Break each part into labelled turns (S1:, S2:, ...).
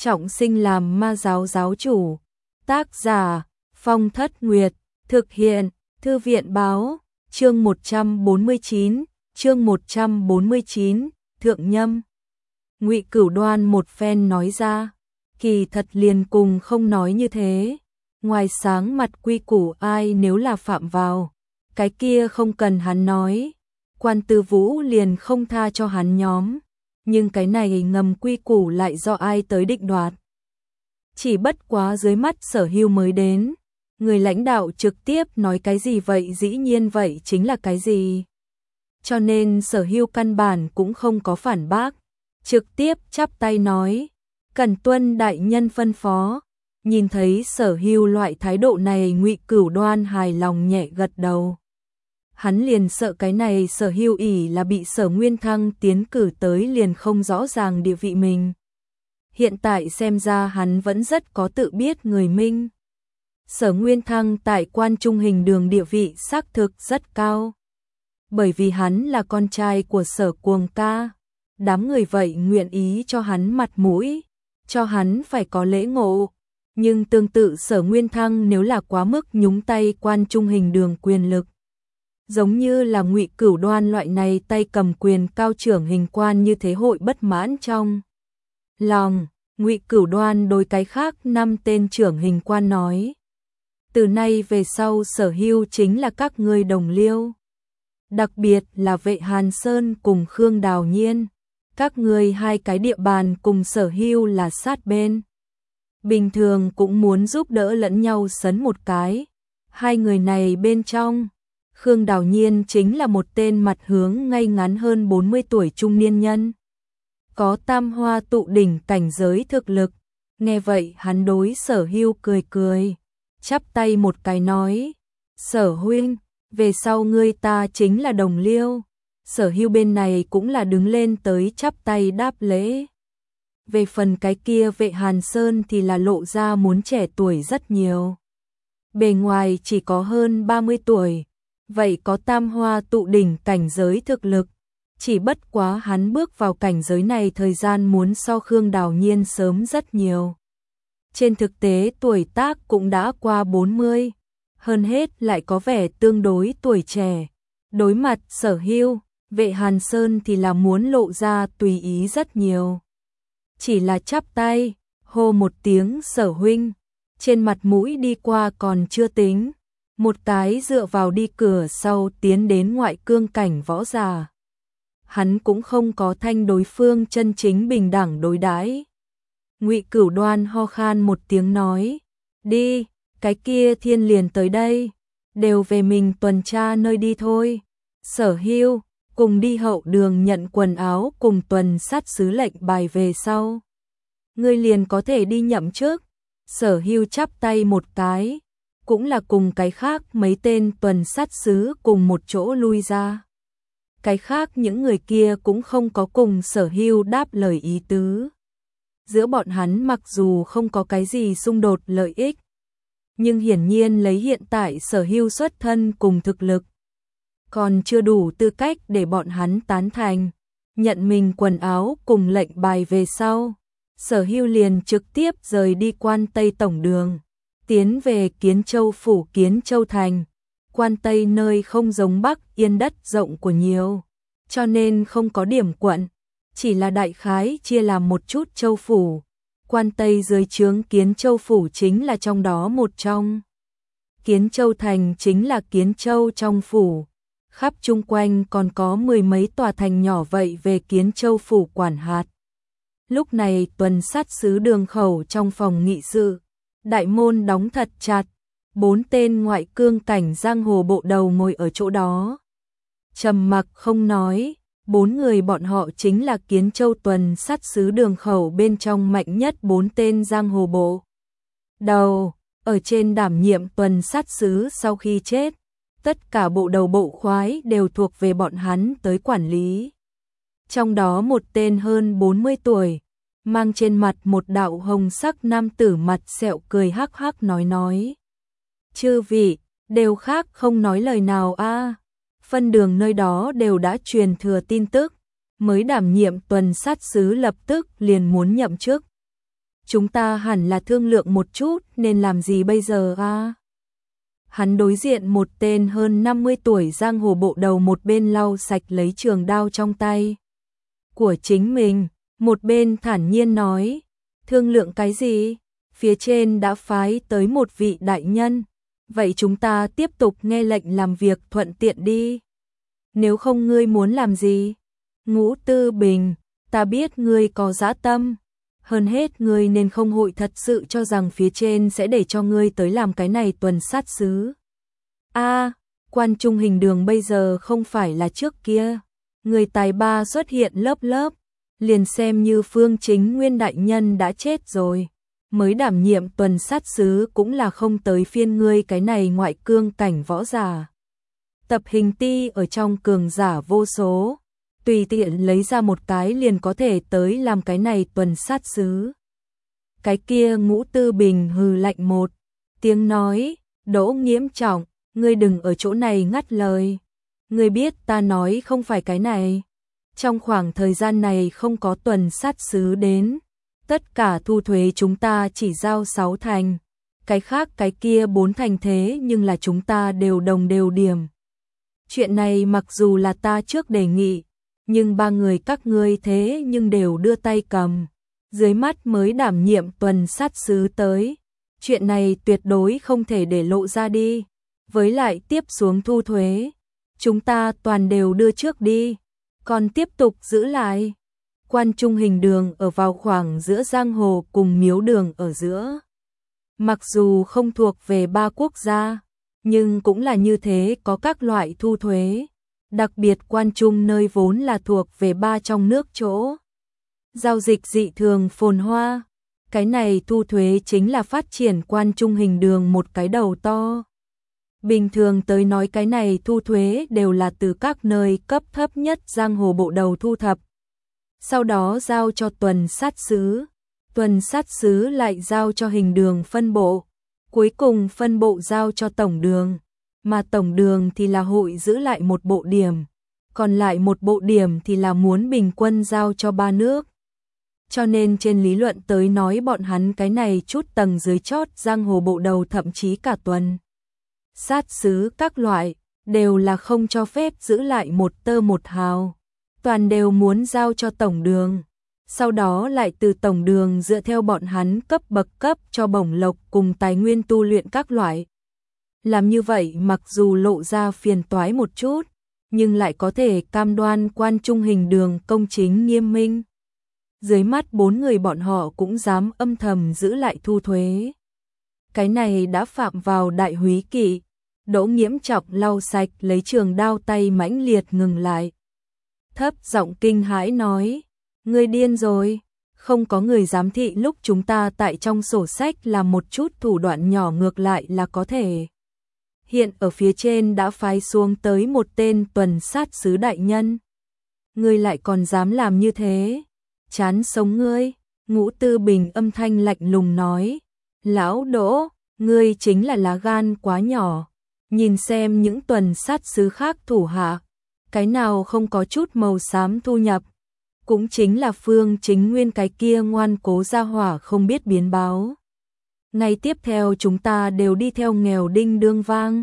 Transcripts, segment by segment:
S1: trọng sinh làm ma giáo giáo chủ. Tác giả Phong Thất Nguyệt, thực hiện Thư viện Báo. Chương 149, Thượng Nhâm. Ngụy Cửu Đoan một phen nói ra, kỳ thật liền cùng không nói như thế. Ngoài sáng mặt quy củ ai nếu là phạm vào, cái kia không cần hắn nói, Quan Tư Vũ liền không tha cho hắn nhóm. Nhưng cái này ngầm quy củ lại do ai tới định đoạt. Chỉ bất quá dưới mắt Sở Hưu mới đến, người lãnh đạo trực tiếp nói cái gì vậy dĩ nhiên vậy chính là cái gì. Cho nên Sở Hưu căn bản cũng không có phản bác, trực tiếp chắp tay nói, cần tuân đại nhân phân phó. Nhìn thấy Sở Hưu loại thái độ này, Ngụy Cửu Đoan hài lòng nhẹ gật đầu. Hắn liền sợ cái này Sở Hưu ỷ là bị Sở Nguyên Thăng tiến cử tới liền không rõ ràng địa vị mình. Hiện tại xem ra hắn vẫn rất có tự biết người minh. Sở Nguyên Thăng tại Quan Trung Hình Đường địa vị xác thực rất cao. Bởi vì hắn là con trai của Sở Cuồng Ca, đám người vậy nguyện ý cho hắn mặt mũi, cho hắn phải có lễ ngộ. Nhưng tương tự Sở Nguyên Thăng nếu là quá mức nhúng tay Quan Trung Hình Đường quyền lực, giống như là Ngụy Cửu Đoan loại này tay cầm quyền cao trưởng hình quan như thế hội bất mãn trong lòng. Ngụy Cửu Đoan đối cái khác 5 tên trưởng hình quan nói, từ nay về sau Sở Hưu chính là các ngươi đồng liêu, đặc biệt là Vệ Hàn Sơn cùng Khương Đào Nhiên, các ngươi hai cái địa bàn cùng Sở Hưu là sát bên, bình thường cũng muốn giúp đỡ lẫn nhau sấn một cái. Hai người này bên trong, Khương Đào Nhiên chính là một tên mặt hướng ngay ngắn hơn 40 tuổi trung niên nhân, có tam hoa tụ đỉnh cảnh giới thực lực. Nghe vậy hắn đối Sở Hưu cười cười, chắp tay một cái nói, Sở huynh, về sau ngươi ta chính là đồng liêu. Sở Hưu bên này cũng là đứng lên tới chắp tay đáp lễ. Về phần cái kia Vệ Hàn Sơn thì là lộ ra muốn trẻ tuổi rất nhiều, bề ngoài chỉ có hơn 30 tuổi, vậy có tam hoa tụ đỉnh cảnh giới thực lực. Chỉ bất quá hắn bước vào cảnh giới này thời gian muốn so Khương Đào Nhiên sớm rất nhiều. Trên thực tế tuổi tác cũng đã qua 40, hơn hết lại có vẻ tương đối tuổi trẻ. Đối mặt Sở Hưu, Vệ Hàn Sơn thì là muốn lộ ra tùy ý rất nhiều. Chỉ là chắp tay, hô một tiếng Sở huynh, trên mặt mũi đi qua còn chưa tính, một cái dựa vào đi cửa sau tiến đến ngoại cương cảnh võ giả. Hắn cũng không có thanh đối phương chân chính bình đẳng đối đãi. Ngụy Cửu Đoan ho khan một tiếng nói, đi, cái kia thiên liền tới đây, đều về mình tuần tra nơi đi thôi. Sở Hưu, cùng đi hậu đường nhận quần áo cùng tuần sát sứ lệnh bài về sau, ngươi liền có thể đi nhậm chức. Sở Hưu chắp tay một cái, cũng là cùng cái khác mấy tên tuần sát sứ cùng một chỗ lui ra. Cái khác những người kia cũng không có cùng Sở Hưu đáp lời ý tứ. Giữa bọn hắn mặc dù không có cái gì xung đột lợi ích, nhưng hiển nhiên lấy hiện tại Sở Hưu xuất thân cùng thực lực, còn chưa đủ tư cách để bọn hắn tán thành. Nhận mình quần áo cùng lệnh bài về sau, Sở Hưu liền trực tiếp rời đi Quan Tây Tổng đường, tiến về Kiến Châu phủ Kiến Châu thành. Quan Tây nơi không giống Bắc Yên đất rộng của nhiều, cho nên không có điểm quận, chỉ là đại khái chia làm một chút châu phủ. Quan Tây dưới trướng Kiến Châu phủ chính là trong đó một trong. Kiến Châu thành chính là Kiến Châu trong phủ, khắp chung quanh còn có 10 mấy tòa thành nhỏ vậy về Kiến Châu phủ quản hạt. Lúc này tuần sát sứ đường khẩu trong phòng nghị sự, đại môn đóng thật chặt, 4 tên ngoại cương cảnh giang hồ bộ đầu ngồi ở chỗ đó, trầm mặc không nói. 4 người bọn họ chính là Kiến Châu tuần sát sứ đường khẩu bên trong mạnh nhất 4 tên giang hồ bộ đầu. Ở trên đảm nhiệm tuần sát sứ sau khi chết, tất cả bộ đầu bộ khoái đều thuộc về bọn hắn tới quản lý. Trong đó một tên hơn 40 tuổi, mang trên mặt một đạo hồng sắc nam tử mặt sẹo cười hắc hắc nói. Chư vị, đều khác không nói lời nào a. Phân đường nơi đó đều đã truyền thừa tin tức, mới đảm nhiệm tuần sát sứ lập tức liền muốn nhậm chức. chúng ta hẳn là thương lượng một chút nên làm gì bây giờ a? Hắn đối diện một tên hơn 50 tuổi giang hồ bộ đầu, một bên lau sạch lấy trường đao trong tay của chính mình, một bên thản nhiên nói, thương lượng cái gì? Phía trên đã phái tới một vị đại nhân, vậy chúng ta tiếp tục nghe lệnh làm việc thuận tiện đi. Nếu không ngươi muốn làm gì? Ngũ Tư Bình, ta biết ngươi có dã tâm, hơn hết ngươi nên không hội thật sự cho rằng phía trên sẽ để cho ngươi tới làm cái này tuần sát sứ. Quan Trung Hình Đường bây giờ không phải là trước kia, người tài ba xuất hiện lớp lớp, liền xem như Phương Chính Nguyên đại nhân đã chết rồi, mới đảm nhiệm tuần sát sứ cũng là không tới phiên ngươi cái này ngoại cương cảnh võ giả. Tập hình ti ở trong cường giả vô số, tùy tiện lấy ra một cái liền có thể tới làm cái này tuần sát sứ. Cái kia Ngũ Tư Bình hừ lạnh một tiếng nói, Đỗ Nghiễm Trọng, ngươi đừng ở chỗ này ngắt lời. Ngươi biết ta nói không phải cái này. Trong khoảng thời gian này không có tuần sát sứ đến, tất cả thu thuế chúng ta chỉ giao 6 thành, cái khác cái kia 4 thành thế nhưng là chúng ta đều đồng đều điểm. Chuyện này mặc dù là ta trước đề nghị, nhưng ba người các ngươi thế nhưng đều đưa tay cầm, dưới mắt mới đảm nhiệm tuần sát sứ tới. Chuyện này tuyệt đối không thể để lộ ra đi, với lại tiếp xuống thu thuế, chúng ta toàn đều đưa trước đi, còn tiếp tục giữ lại. Quan Trung Hình Đường ở vào khoảng giữa giang hồ cùng Miếu Đường ở giữa. Mặc dù không thuộc về ba quốc gia, nhưng cũng là như thế, có các loại thu thuế. Đặc biệt Quan Trung nơi vốn là thuộc về ba trong nước chỗ. Giao dịch dị thường phồn hoa. Cái này thu thuế chính là phát triển Quan Trung Hình Đường một cái đầu to. Bình thường tới nói cái này thu thuế đều là từ các nơi cấp thấp nhất giang hồ bộ đầu thu thập. Sau đó giao cho tuần sát sứ. Tuần sát sứ lại giao cho Hình Đường phân bộ. Cuối cùng phân bộ giao cho tổng đường. Mà tổng đường thì là hội giữ lại một bộ điểm. Còn lại một bộ điểm thì là muốn bình quân giao cho ba nước. Cho nên trên lý luận tới nói bọn hắn cái này chút tầng dưới chót giang hồ bộ đầu thậm chí cả tuần sát sứ các loại đều là không cho phép giữ lại một tơ một hào, toàn đều muốn giao cho tổng đường, sau đó lại từ tổng đường dựa theo bọn hắn cấp bậc cấp cho bổng lộc cùng tài nguyên tu luyện các loại. Làm như vậy mặc dù lộ ra phiền toái một chút, nhưng lại có thể cam đoan Quan Trung Hình Đường công chính nghiêm minh. Dưới mắt 4 người bọn họ cũng dám âm thầm giữ lại thu thuế. Cái này đã phạm vào đại húy kỵ. Đỗ Nghiễm Trọng lau sạch lấy trường đao tay mãnh liệt ngừng lại. Thấp giọng kinh hãi nói, ngươi điên rồi, không có người giám thị lúc chúng ta tại trong sổ sách làm một chút thủ đoạn nhỏ ngược lại là có thể. Hiện ở phía trên đã phái xuống tới một tên tuần sát sứ đại nhân. Ngươi lại còn dám làm như thế, chán sống ngươi. Ngũ Tư Bình âm thanh lạnh lùng nói, lão Đỗ, ngươi chính là lá gan quá nhỏ. Nhìn xem những tuần sát sứ khác thủ hạ, cái nào không có chút màu xám thu nhập, cũng chính là Phương Chính Nguyên cái kia ngoan cố gia hỏa không biết biến báo. Ngày tiếp theo chúng ta đều đi theo nghèo đinh đương vang.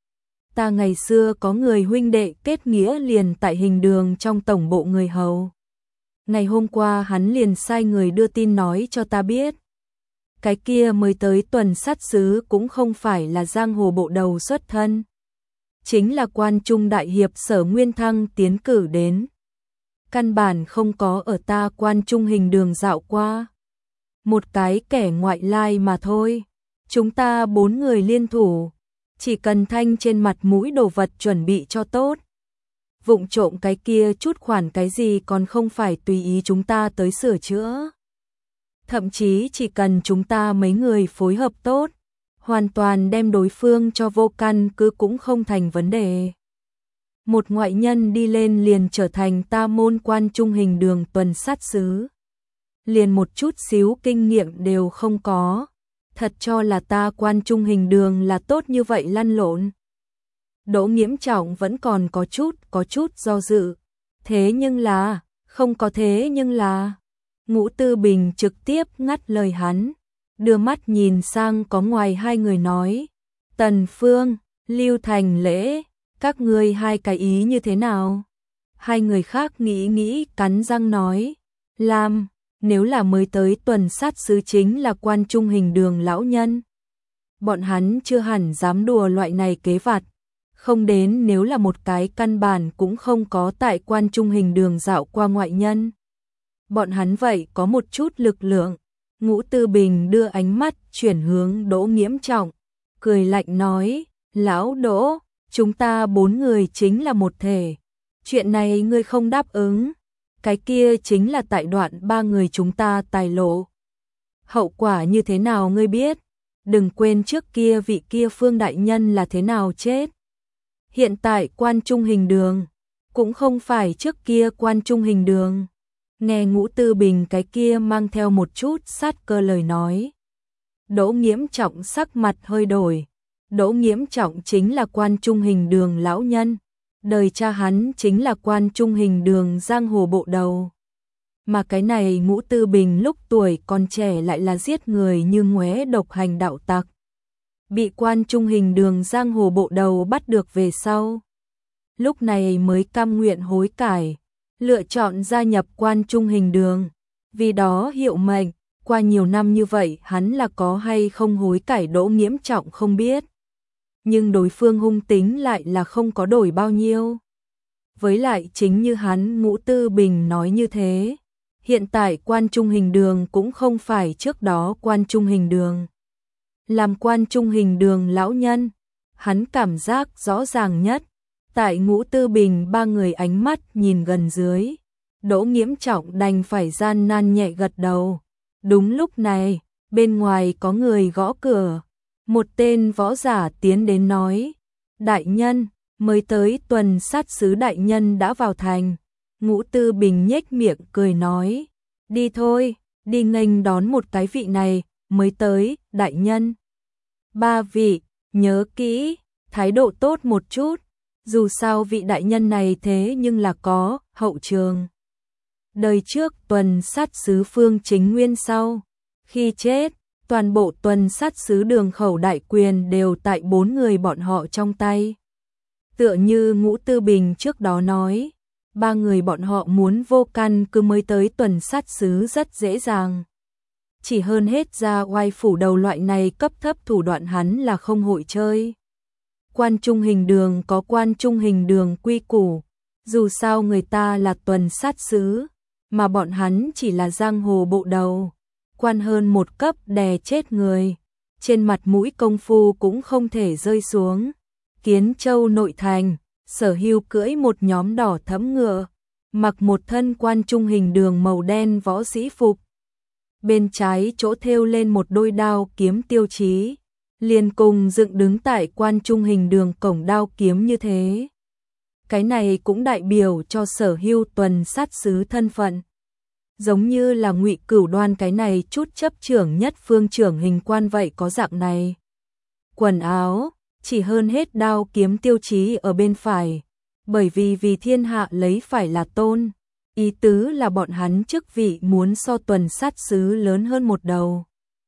S1: Ta ngày xưa có người huynh đệ kết nghĩa liền tại Hình Đường trong tổng bộ người hầu. Ngày hôm qua hắn liền sai người đưa tin nói cho ta biết. Cái kia mới tới tuần sát sứ cũng không phải là giang hồ bộ đầu xuất thân. Chính là Quan Trung đại hiệp Sở Nguyên Thăng tiến cử đến. Căn bản không có ở ta Quan Trung Hình Đường dạo qua. Một cái kẻ ngoại lai mà thôi. Chúng ta 4 người liên thủ. Chỉ cần thanh trên mặt mũi đồ vật chuẩn bị cho tốt. Vụng trộm cái kia chút khoản cái gì còn không phải tùy ý chúng ta tới sửa chữa. Thậm chí chỉ cần chúng ta mấy người phối hợp tốt, hoàn toàn đem đối phương cho vô căn cứ cũng không thành vấn đề. Một ngoại nhân đi lên liền trở thành ta môn Quan Trung Hình Đường tuần sát sứ. Liền một chút xíu kinh nghiệm đều không có. Thật cho là ta Quan Trung Hình Đường là tốt như vậy lăn lộn. Đỗ Nghiễm Trọng vẫn còn có chút do dự. Thế nhưng là, không có thế nhưng là. Ngũ Tư Bình trực tiếp ngắt lời hắn, đưa mắt nhìn sang có ngoài hai người nói, Tần Phương, Lưu Thành Lễ, các ngươi hai cái ý như thế nào? Hai người khác nghĩ nghĩ cắn răng nói, làm, nếu là mới tới tuần sát sứ chính là Quan Trung Hình Đường lão nhân. Bọn hắn chưa hẳn dám đùa loại này kế vặt, không đến nếu là một cái căn bản cũng không có tại Quan Trung Hình Đường dạo qua ngoại nhân. Bọn hắn vậy có một chút lực lượng. Ngũ Tư Bình đưa ánh mắt chuyển hướng Đỗ Nghiễm Trọng, cười lạnh nói, lão Đỗ, chúng ta 4 người chính là một thể. Chuyện này ngươi không đáp ứng, cái kia chính là tại đoạn 3 người chúng ta tài lộ. Hậu quả như thế nào ngươi biết, đừng quên trước kia vị kia Phương đại nhân là thế nào chết. Hiện tại Quan Trung Hình Đường, cũng không phải trước kia Quan Trung Hình Đường. Nghe Ngũ Tư Bình cái kia mang theo một chút sát cơ lời nói. Đỗ Nghiễm Trọng sắc mặt hơi đổi. Đỗ Nghiễm Trọng chính là Quan Trung Hình Đường lão nhân. Đời cha hắn chính là Quan Trung Hình Đường giang hồ bộ đầu. Mà cái này Ngũ Tư Bình lúc tuổi còn trẻ lại là giết người như ngoé độc hành đạo tặc. Bị Quan Trung Hình Đường giang hồ bộ đầu bắt được về sau. Lúc này mới cam nguyện hối cải, lựa chọn gia nhập Quan Trung Hình Đường. Vì đó hiệu mệnh, qua nhiều năm như vậy hắn là có hay không hối cải Đỗ Nghiễm Trọng không biết. Nhưng đối phương hung tính lại là không có đổi bao nhiêu. Với lại chính như hắn Ngũ Tư Bình nói như thế, hiện tại Quan Trung Hình Đường cũng không phải trước đó Quan Trung Hình Đường. Làm Quan Trung Hình Đường lão nhân, hắn cảm giác rõ ràng nhất. Tại Ngũ Tư Bình 3 người ánh mắt nhìn gần dưới, Đỗ Nghiễm Trọng đành phải gian nan nhẹ gật đầu. Đúng lúc này, bên ngoài có người gõ cửa. Một tên võ giả tiến đến nói, đại nhân, mới tới tuần sát sứ đại nhân đã vào thành. Ngũ Tư Bình nhếch miệng cười nói, đi thôi, đi nghênh đón một cái vị này, mới tới, đại nhân. 3 vị, nhớ kỹ, thái độ tốt một chút, dù sao vị đại nhân này thế nhưng là có hậu trường. Đời trước tuần sát sứ Phương Chính Nguyên sau, khi chết, toàn bộ tuần sát sứ Đường Khẩu đại quyền đều tại 4 người bọn họ trong tay. Tựa như Ngũ Tư Bình trước đó nói, 3 người bọn họ muốn vô căn cứ mới tới tuần sát sứ rất dễ dàng. Chỉ hơn hết ra oai phủ đầu loại này cấp thấp thủ đoạn hắn là không hội chơi. Quan Trung Hình Đường có Quan Trung Hình Đường quy củ, dù sao người ta là tuần sát sứ, mà bọn hắn chỉ là giang hồ bộ đầu, quan hơn một cấp đè chết người, trên mặt mũi công phu cũng không thể rơi xuống. Kiến Châu nội thành, Sở Hưu cưỡi một nhóm đỏ thẫm ngựa, mặc một thân Quan Trung Hình Đường màu đen võ sĩ phục. Bên trái chỗ thêu lên một đôi đao kiếm tiêu chí, liền cùng dựng đứng tại Quan Trung Hình Đường cổng đao kiếm như thế. Cái này cũng đại biểu cho Sở Hưu tuần sát sứ thân phận. Giống như là Ngụy Cửu Đoan cái này chút chấp trưởng nhất phương trưởng hình quan vậy có dạng này. Quần áo, chỉ hơn hết đao kiếm tiêu chí ở bên phải, bởi vì thiên hạ lấy phải là tôn. Ý tứ là bọn hắn chức vị muốn so tuần sát sứ lớn hơn một đầu.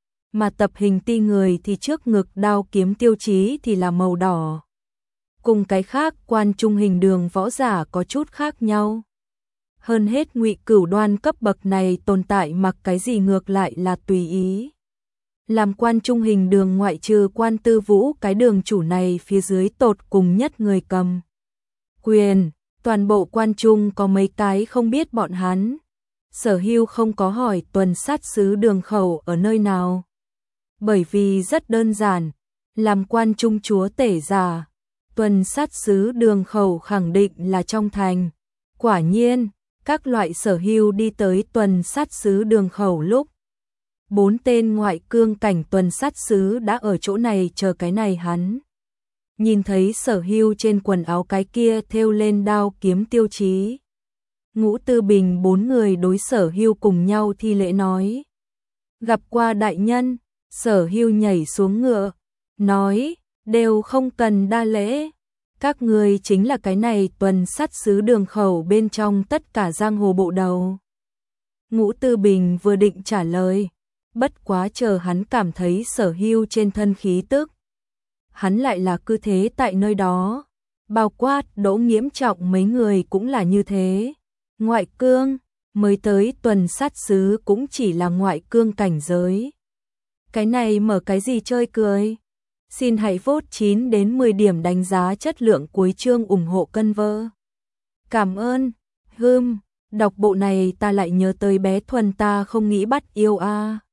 S1: Mà tập hình ti người thì trước ngực đao kiếm tiêu chí thì là màu đỏ. Cùng cái khác Quan Trung Hình Đường võ giả có chút khác nhau. Hơn hết Ngụy Cửu Đoan cấp bậc này tồn tại mặc cái gì ngược lại là tùy ý. Làm Quan Trung Hình Đường ngoại trừ Quan Tư Vũ cái đường chủ này phía dưới tột cùng nhất người cầm quyền, toàn bộ Quan Trung có mấy cái không biết bọn hắn. Sở Hưu không có hỏi tuần sát sứ Đường Khẩu ở nơi nào. Bởi vì rất đơn giản, làm Quan Trung chúa tể giả, tuần sát sứ Đường Khẩu khẳng định là trong thành. Quả nhiên, các loại Sở Hưu đi tới tuần sát sứ Đường Khẩu lúc 4 tên ngoại cương cảnh tuần sát sứ đã ở chỗ này chờ cái này hắn. Nhìn thấy Sở Hưu trên quần áo cái kia thêu lên đao kiếm tiêu chí. Ngũ Tư Bình 4 người đối Sở Hưu cùng nhau thi lễ nói. Gặp qua đại nhân, Sở Hưu nhảy xuống ngựa, nói, đều không cần đa lễ. Các người chính là cái này tuần sát sứ Đường Khẩu bên trong tất cả giang hồ bộ đầu. Ngũ Tư Bình vừa định trả lời, bất quá chờ hắn cảm thấy Sở Hưu trên thân khí tức, hắn lại là cứ thế tại nơi đó, bao quát Đỗ Nghiễm Trọng mấy người cũng là như thế. Ngoại cương, mới tới tuần sát sứ cũng chỉ là ngoại cương cảnh giới. Cái này mở cái gì chơi cười? Xin hãy vote 9 đến 10 điểm đánh giá chất lượng cuối chương ủng hộ cân vơ. Cảm ơn. Đọc bộ này ta lại nhớ tới bé Thuần ta không nghĩ bắt yêu a.